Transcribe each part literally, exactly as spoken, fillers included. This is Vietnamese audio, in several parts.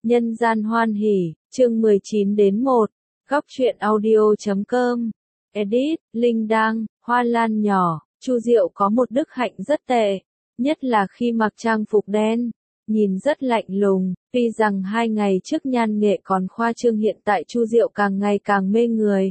Nhân gian hoan hỉ, chương mười chín đến một, góc truyện audio chấm com, edit, Linh Đăng, Hoa Lan nhỏ, Chu Diệu có một đức hạnh rất tệ, nhất là khi mặc trang phục đen, nhìn rất lạnh lùng, tuy rằng hai ngày trước nhan nghệ còn khoa trương hiện tại Chu Diệu càng ngày càng mê người.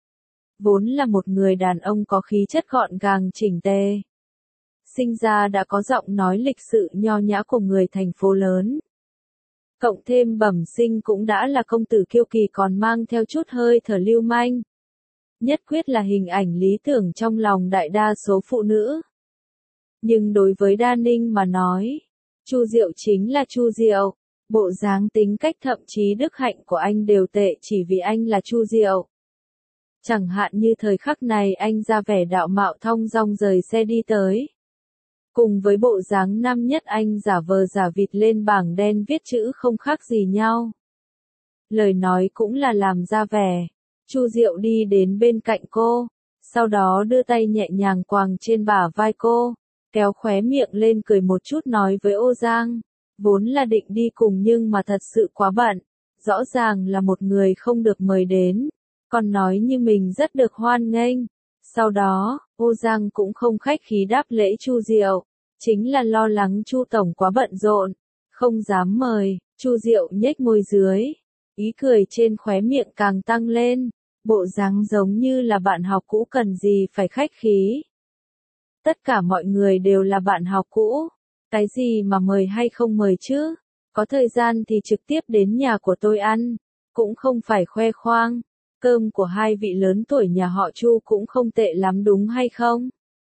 Vốn là một người đàn ông có khí chất gọn gàng chỉnh tề. Sinh ra đã có giọng nói lịch sự nho nhã của người thành phố lớn. Cộng thêm bẩm sinh cũng đã là công tử kiêu kỳ còn mang theo chút hơi thở lưu manh. Nhất quyết là hình ảnh lý tưởng trong lòng đại đa số phụ nữ. Nhưng đối với Đa Ninh mà nói, Chu Diệu chính là Chu Diệu, bộ dáng tính cách thậm chí đức hạnh của anh đều tệ chỉ vì anh là Chu Diệu. Chẳng hạn như thời khắc này anh ra vẻ đạo mạo thong dong rời xe đi tới. Cùng với bộ dáng năm nhất anh giả vờ giả vịt lên bảng đen viết chữ không khác gì nhau. Lời nói cũng là làm ra vẻ. Chu Diệu đi đến bên cạnh cô, sau đó đưa tay nhẹ nhàng quàng trên bả vai cô, kéo khóe miệng lên cười một chút nói với Ô Giang, vốn là định đi cùng nhưng mà thật sự quá bận, rõ ràng là một người không được mời đến, còn nói như mình rất được hoan nghênh. Sau đó, Ô Giang cũng không khách khí đáp lễ Chu Diệu, chính là lo lắng Chu tổng quá bận rộn, không dám mời. Chu Diệu nhếch môi dưới, ý cười trên khóe miệng càng tăng lên, bộ dáng giống như là bạn học cũ cần gì phải khách khí. Tất cả mọi người đều là bạn học cũ, cái gì mà mời hay không mời chứ, có thời gian thì trực tiếp đến nhà của tôi ăn, cũng không phải khoe khoang. Cơm của hai vị lớn tuổi nhà họ Chu cũng không tệ lắm đúng hay không?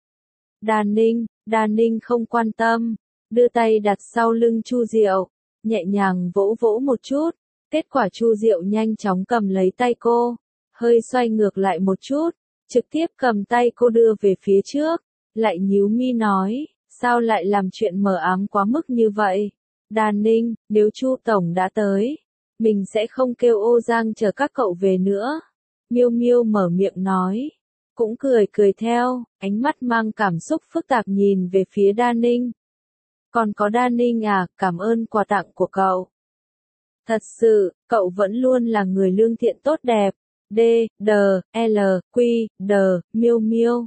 Đa Ninh, Đa Ninh không quan tâm, đưa tay đặt sau lưng Chu Diệu, nhẹ nhàng vỗ vỗ một chút, kết quả Chu Diệu nhanh chóng cầm lấy tay cô, hơi xoay ngược lại một chút, trực tiếp cầm tay cô đưa về phía trước, lại nhíu mi nói, sao lại làm chuyện mờ ám quá mức như vậy? Đa Ninh, nếu Chu tổng đã tới, mình sẽ không kêu Ô Giang chờ các cậu về nữa. Miêu Miêu mở miệng nói, cũng cười cười theo, ánh mắt mang cảm xúc phức tạp nhìn về phía Đa Ninh. Còn có Đa Ninh à, cảm ơn quà tặng của cậu. Thật sự, cậu vẫn luôn là người lương thiện tốt đẹp. D, D, L, Q, D, Miêu Miêu.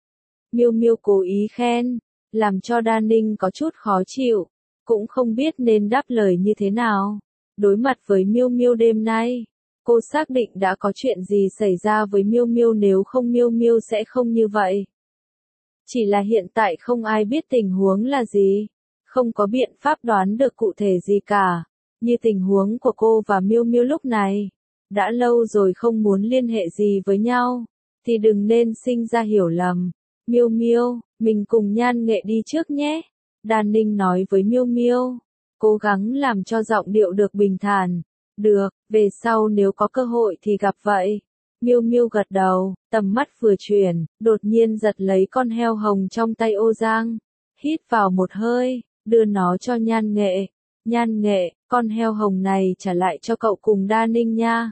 Miêu Miêu cố ý khen, làm cho Đa Ninh có chút khó chịu, cũng không biết nên đáp lời như thế nào. Đối mặt với Miêu Miêu đêm nay, cô xác định đã có chuyện gì xảy ra với Miêu Miêu, nếu không Miêu Miêu sẽ không như vậy. Chỉ là hiện tại không ai biết tình huống là gì, không có biện pháp đoán được cụ thể gì cả. Như tình huống của cô và Miêu Miêu lúc này, đã lâu rồi không muốn liên hệ gì với nhau, thì đừng nên sinh ra hiểu lầm. Miêu Miêu, mình cùng Nhan Nghệ đi trước nhé. Đa Ninh nói với Miêu Miêu, cố gắng làm cho giọng điệu được bình thản. Được, về sau nếu có cơ hội thì gặp vậy. Miêu Miêu gật đầu, tầm mắt vừa chuyển, đột nhiên giật lấy con heo hồng trong tay Ô Giang, hít vào một hơi, đưa nó cho Nhan Nghệ. Nhan Nghệ, con heo hồng này trả lại cho cậu cùng Đa Ninh nha.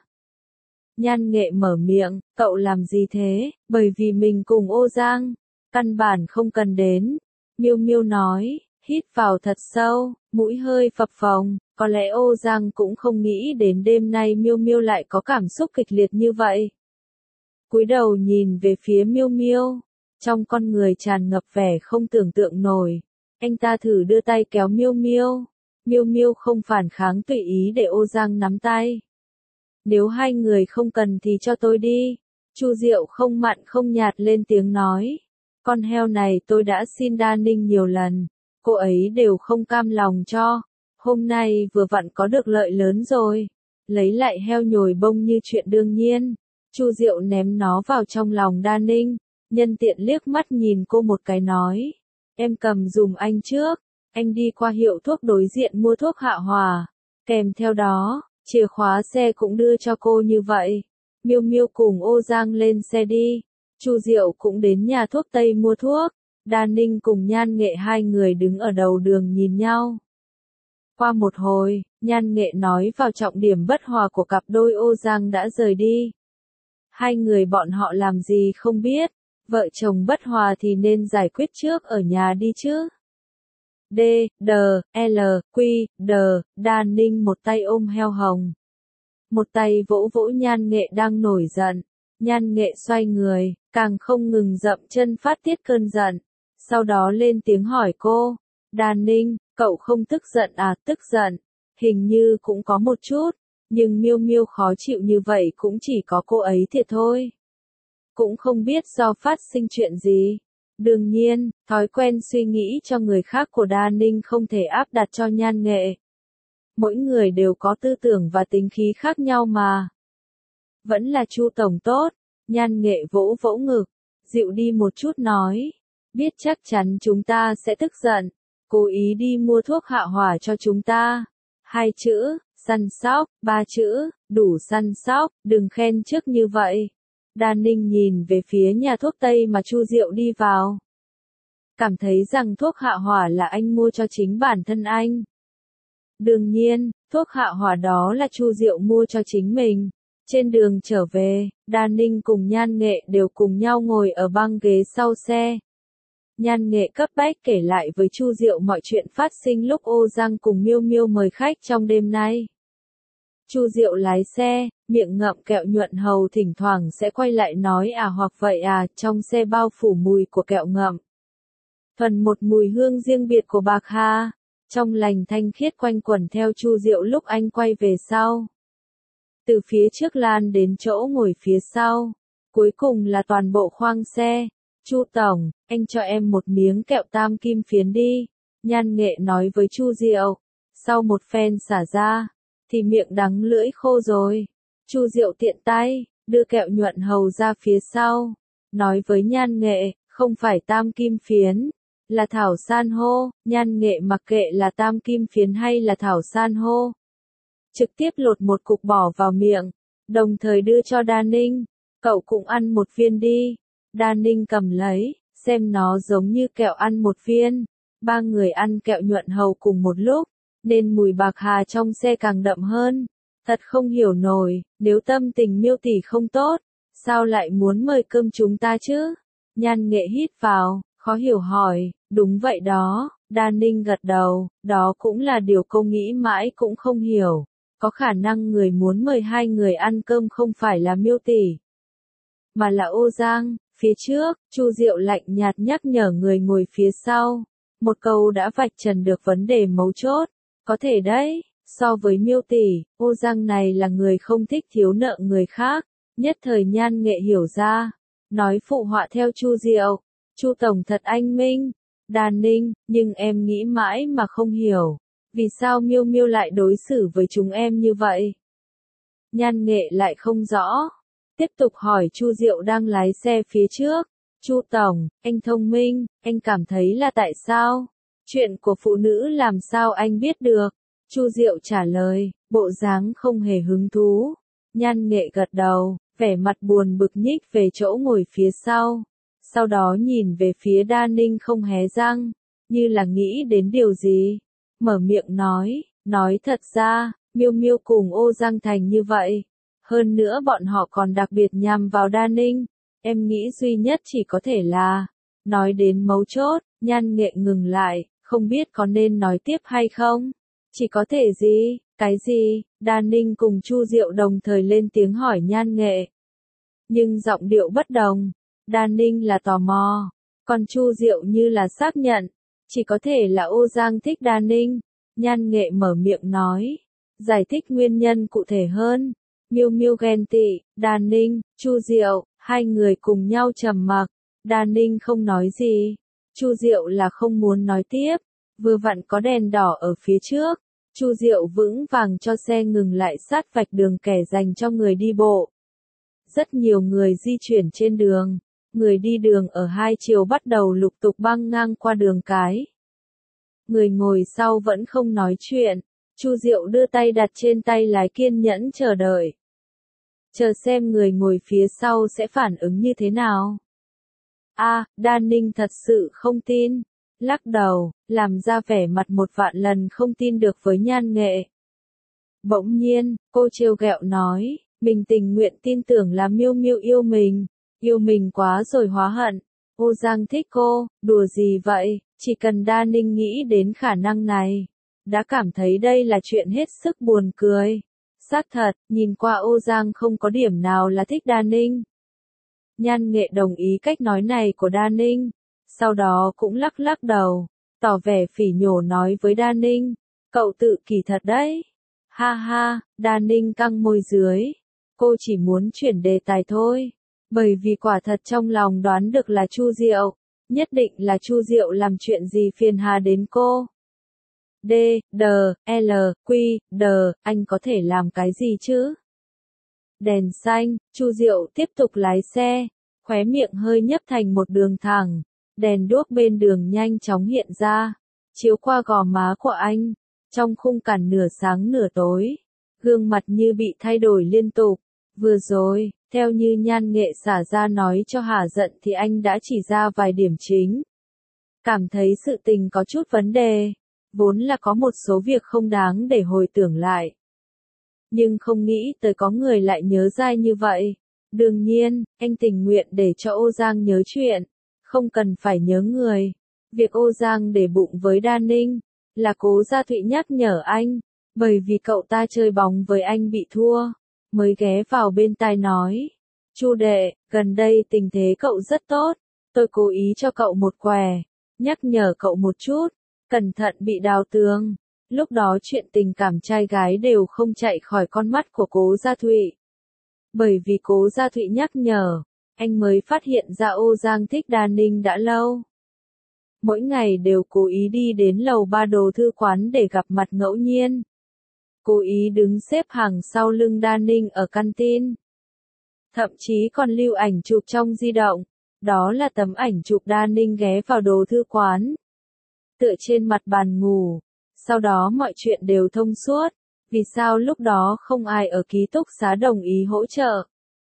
Nhan Nghệ mở miệng, cậu làm gì thế, bởi vì mình cùng Ô Giang, căn bản không cần đến. Miêu Miêu nói, hít vào thật sâu, mũi hơi phập phồng, có lẽ Ô Giang cũng không nghĩ đến đêm nay Miêu Miêu lại có cảm xúc kịch liệt như vậy. Cúi đầu nhìn về phía Miêu Miêu, trong con người tràn ngập vẻ không tưởng tượng nổi. Anh ta thử đưa tay kéo Miêu Miêu, Miêu Miêu không phản kháng, tùy ý để Ô Giang nắm tay. Nếu hai người không cần thì cho tôi đi. Chu Diệu không mặn không nhạt lên tiếng nói, con heo này tôi đã xin Đa Ninh nhiều lần, cô ấy đều không cam lòng cho. Hôm nay vừa vặn có được lợi lớn rồi, lấy lại heo nhồi bông như chuyện đương nhiên. Chu Diệu ném nó vào trong lòng Đa Ninh, nhân tiện liếc mắt nhìn cô một cái nói, em cầm dùm anh trước, anh đi qua hiệu thuốc đối diện mua thuốc hạ hòa, kèm theo đó, chìa khóa xe cũng đưa cho cô như vậy. Miêu Miêu cùng Ô Giang lên xe đi, Chu Diệu cũng đến nhà thuốc Tây mua thuốc, Đa Ninh cùng Nhan Nghệ hai người đứng ở đầu đường nhìn nhau. Qua một hồi, Nhan Nghệ nói vào trọng điểm bất hòa của cặp đôi Ô Giang đã rời đi. Hai người bọn họ làm gì không biết, vợ chồng bất hòa thì nên giải quyết trước ở nhà đi chứ. D, D, L, Q, D, Đan Ninh một tay ôm heo hồng. Một tay vỗ vỗ Nhan Nghệ đang nổi giận. Nhan Nghệ xoay người, càng không ngừng dậm chân phát tiết cơn giận. Sau đó lên tiếng hỏi cô, Đan Ninh, cậu không tức giận à? Tức giận, hình như cũng có một chút, nhưng Miêu Miêu khó chịu như vậy cũng chỉ có cô ấy thiệt thôi. Cũng không biết do phát sinh chuyện gì. Đương nhiên, thói quen suy nghĩ cho người khác của Đan Ninh không thể áp đặt cho Nhan Nghệ. Mỗi người đều có tư tưởng và tính khí khác nhau mà. Vẫn là Chu tổng tốt, Nhan Nghệ vỗ vỗ ngực, dịu đi một chút nói, biết chắc chắn chúng ta sẽ tức giận, cố ý đi mua thuốc hạ hỏa cho chúng ta. Hai chữ, săn sóc, ba chữ, đủ săn sóc, đừng khen trước như vậy. Đan Ninh nhìn về phía nhà thuốc Tây mà Chu Diệu đi vào. Cảm thấy rằng thuốc hạ hỏa là anh mua cho chính bản thân anh. Đương nhiên, thuốc hạ hỏa đó là Chu Diệu mua cho chính mình. Trên đường trở về, Đan Ninh cùng Nhan Nghệ đều cùng nhau ngồi ở băng ghế sau xe. Nhan Nghệ cấp bách kể lại với Chu Diệu mọi chuyện phát sinh lúc Ô Giang cùng Miêu Miêu mời khách trong đêm nay. Chu Diệu lái xe, miệng ngậm kẹo nhuận hầu thỉnh thoảng sẽ quay lại nói à hoặc vậy à, trong xe bao phủ mùi của kẹo ngậm. Phần một mùi hương riêng biệt của bạc hà, trong lành thanh khiết quanh quẩn theo Chu Diệu lúc anh quay về sau. Từ phía trước lan đến chỗ ngồi phía sau, cuối cùng là toàn bộ khoang xe. Chu tổng, anh cho em một miếng kẹo tam kim phiến đi, Nhan Nghệ nói với Chu Diệu. Sau một phen xả ra, thì miệng đắng lưỡi khô rồi. Chu Diệu tiện tay, đưa kẹo nhuận hầu ra phía sau, nói với Nhan Nghệ, không phải tam kim phiến, là thảo san hô. Nhan Nghệ mặc kệ là tam kim phiến hay là thảo san hô, trực tiếp lột một cục bỏ vào miệng, đồng thời đưa cho Đan Ninh, cậu cũng ăn một viên đi. Đan Ninh cầm lấy, xem nó giống như kẹo ăn một viên. Ba người ăn kẹo nhuận hầu cùng một lúc, nên mùi bạc hà trong xe càng đậm hơn. Thật không hiểu nổi, nếu tâm tình Miêu tỷ không tốt, sao lại muốn mời cơm chúng ta chứ? Nhan Nghệ hít vào, khó hiểu hỏi, đúng vậy đó. Đan Ninh gật đầu, đó cũng là điều cô nghĩ mãi cũng không hiểu. Có khả năng người muốn mời hai người ăn cơm không phải là Miêu tỷ, mà là Ô Giang. Phía trước, Chu Diệu lạnh nhạt nhắc nhở người ngồi phía sau. Một câu đã vạch trần được vấn đề mấu chốt. Có thể đấy, so với Miêu tỷ, Ô Giang này là người không thích thiếu nợ người khác. Nhất thời Nhan Nghệ hiểu ra, nói phụ họa theo Chu Diệu. Chu tổng thật anh minh. Đan Ninh, nhưng em nghĩ mãi mà không hiểu, vì sao Miêu Miêu lại đối xử với chúng em như vậy? Nhan Nghệ lại không rõ, tiếp tục hỏi Chu Diệu đang lái xe phía trước. Chu tổng, anh thông minh, anh cảm thấy là tại sao? Chuyện của phụ nữ làm sao anh biết được? Chu Diệu trả lời, bộ dáng không hề hứng thú. Nhan Nghệ gật đầu, vẻ mặt buồn bực nhích về chỗ ngồi phía sau. Sau đó nhìn về phía Đan Ninh không hé răng, như là nghĩ đến điều gì. Mở miệng nói, nói thật ra, Miêu Miêu cùng Ô Giang thành như vậy. Hơn nữa bọn họ còn đặc biệt nhằm vào Đan Ninh. Em nghĩ duy nhất chỉ có thể là, nói đến mấu chốt, Nhan Nghệ ngừng lại, không biết có nên nói tiếp hay không. Chỉ có thể gì, cái gì? Đan Ninh cùng Chu Diệu đồng thời lên tiếng hỏi Nhan Nghệ. Nhưng giọng điệu bất đồng. Đan Ninh là tò mò, còn Chu Diệu như là xác nhận. Chỉ có thể là Ô Giang thích Đan Ninh. Nhan Nghệ mở miệng nói, giải thích nguyên nhân cụ thể hơn. Miêu Miêu ghen tị, Đan Ninh, Chu Diệu, hai người cùng nhau trầm mặc. Đan Ninh không nói gì. Chu Diệu là không muốn nói tiếp. Vừa vặn có đèn đỏ ở phía trước. Chu Diệu vững vàng cho xe ngừng lại sát vạch đường kẻ dành cho người đi bộ. Rất nhiều người di chuyển trên đường. Người đi đường ở hai chiều bắt đầu lục tục băng ngang qua đường cái. Người ngồi sau vẫn không nói chuyện. Chu Diệu đưa tay đặt trên tay lái kiên nhẫn chờ đợi. Chờ xem người ngồi phía sau sẽ phản ứng như thế nào. A, à, Đan Ninh thật sự không tin. Lắc đầu, làm ra vẻ mặt một vạn lần không tin được với Nhan Nghệ. Bỗng nhiên, cô trêu ghẹo nói, mình tình nguyện tin tưởng là Miêu Miêu yêu mình. Yêu mình quá rồi hóa hận. Ô Giang thích cô, đùa gì vậy, chỉ cần Đa Ninh nghĩ đến khả năng này, đã cảm thấy đây là chuyện hết sức buồn cười. Xác thật, nhìn qua Ô Giang không có điểm nào là thích Đa Ninh. Nhan Nghệ đồng ý cách nói này của Đa Ninh, sau đó cũng lắc lắc đầu, tỏ vẻ phỉ nhổ nói với Đa Ninh, cậu tự kỳ thật đấy. Ha ha, Đa Ninh căng môi dưới, cô chỉ muốn chuyển đề tài thôi, bởi vì quả thật trong lòng đoán được là Chu Diệu, nhất định là Chu Diệu làm chuyện gì phiền hà đến cô. D, D, L, Q, D, anh có thể làm cái gì chứ? Đèn xanh, Chu Diệu tiếp tục lái xe, khóe miệng hơi nhấp thành một đường thẳng, đèn đuốc bên đường nhanh chóng hiện ra, chiếu qua gò má của anh, trong khung cảnh nửa sáng nửa tối, gương mặt như bị thay đổi liên tục. Vừa rồi, theo như Nhan Nghệ xả ra nói cho hả giận thì anh đã chỉ ra vài điểm chính. Cảm thấy sự tình có chút vấn đề, vốn là có một số việc không đáng để hồi tưởng lại. Nhưng không nghĩ tới có người lại nhớ dai như vậy. Đương nhiên, anh tình nguyện để cho Ô Giang nhớ chuyện, không cần phải nhớ người. Việc Ô Giang để bụng với Đa Ninh, là Cố Gia Thụy nhắc nhở anh, bởi vì cậu ta chơi bóng với anh bị thua, mới ghé vào bên tai nói. Chu đệ, gần đây tình thế cậu rất tốt, tôi cố ý cho cậu một quẻ, nhắc nhở cậu một chút, cẩn thận bị đào tường. Lúc đó chuyện tình cảm trai gái đều không chạy khỏi con mắt của Cố Gia Thụy. Bởi vì Cố Gia Thụy nhắc nhở, anh mới phát hiện ra Ô Giang thích Đa Ninh đã lâu. Mỗi ngày đều cố ý đi đến lầu ba đồ thư quán để gặp mặt ngẫu nhiên. Cố ý đứng xếp hàng sau lưng Đa Ninh ở canteen. Thậm chí còn lưu ảnh chụp trong di động, đó là tấm ảnh chụp Đa Ninh ghé vào đồ thư quán, tựa trên mặt bàn ngủ. Sau đó mọi chuyện đều thông suốt, vì sao lúc đó không ai ở ký túc xá đồng ý hỗ trợ.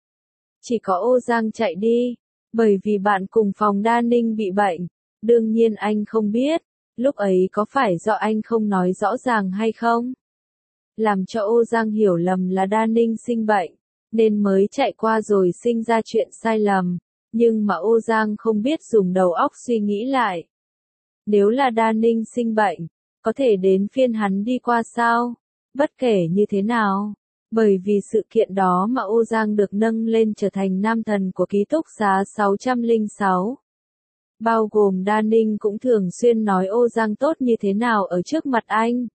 Chỉ có Ô Giang chạy đi, bởi vì bạn cùng phòng Đa Ninh bị bệnh, đương nhiên anh không biết, lúc ấy có phải do anh không nói rõ ràng hay không? Làm cho Ô Giang hiểu lầm là Đa Ninh sinh bệnh, nên mới chạy qua rồi sinh ra chuyện sai lầm, nhưng mà Ô Giang không biết dùng đầu óc suy nghĩ lại. Nếu là Đa Ninh sinh bệnh, có thể đến phiên hắn đi qua sao? Bất kể như thế nào, bởi vì sự kiện đó mà Ô Giang được nâng lên trở thành nam thần của ký túc xá sáu không sáu. Bao gồm Đa Ninh cũng thường xuyên nói Ô Giang tốt như thế nào ở trước mặt anh.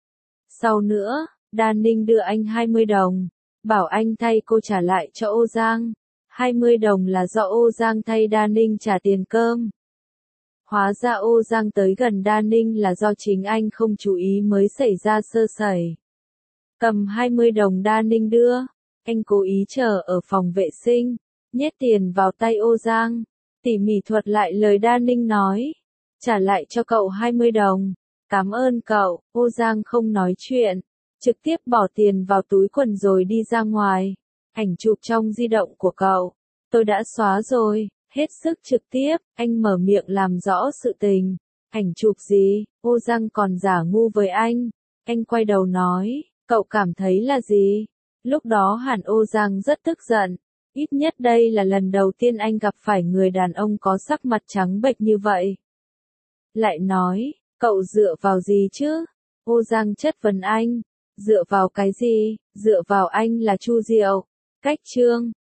Sau nữa, Đa Ninh đưa anh hai mươi đồng, bảo anh thay cô trả lại cho Ô Giang. hai mươi đồng là do Ô Giang thay Đa Ninh trả tiền cơm. Hóa ra Ô Giang tới gần Đa Ninh là do chính anh không chú ý mới xảy ra sơ sẩy. Cầm hai mươi đồng Đa Ninh đưa, anh cố ý chờ ở phòng vệ sinh, nhét tiền vào tay Ô Giang, tỉ mỉ thuật lại lời Đa Ninh nói. Trả lại cho cậu hai mươi đồng, cảm ơn cậu. Ô Giang không nói chuyện, trực tiếp bỏ tiền vào túi quần rồi đi ra ngoài. Ảnh chụp trong di động của cậu, tôi đã xóa rồi. Hết sức trực tiếp, anh mở miệng làm rõ sự tình. Ảnh chụp gì? Ô Giang còn giả ngu với anh. Anh quay đầu nói, cậu cảm thấy là gì? Lúc đó hẳn Ô Giang rất tức giận. Ít nhất đây là lần đầu tiên anh gặp phải người đàn ông có sắc mặt trắng bệch như vậy. Lại nói, cậu dựa vào gì chứ? Ô Giang chất vấn anh. Dựa vào cái gì? Dựa vào anh là Chu Diệu. Cách chương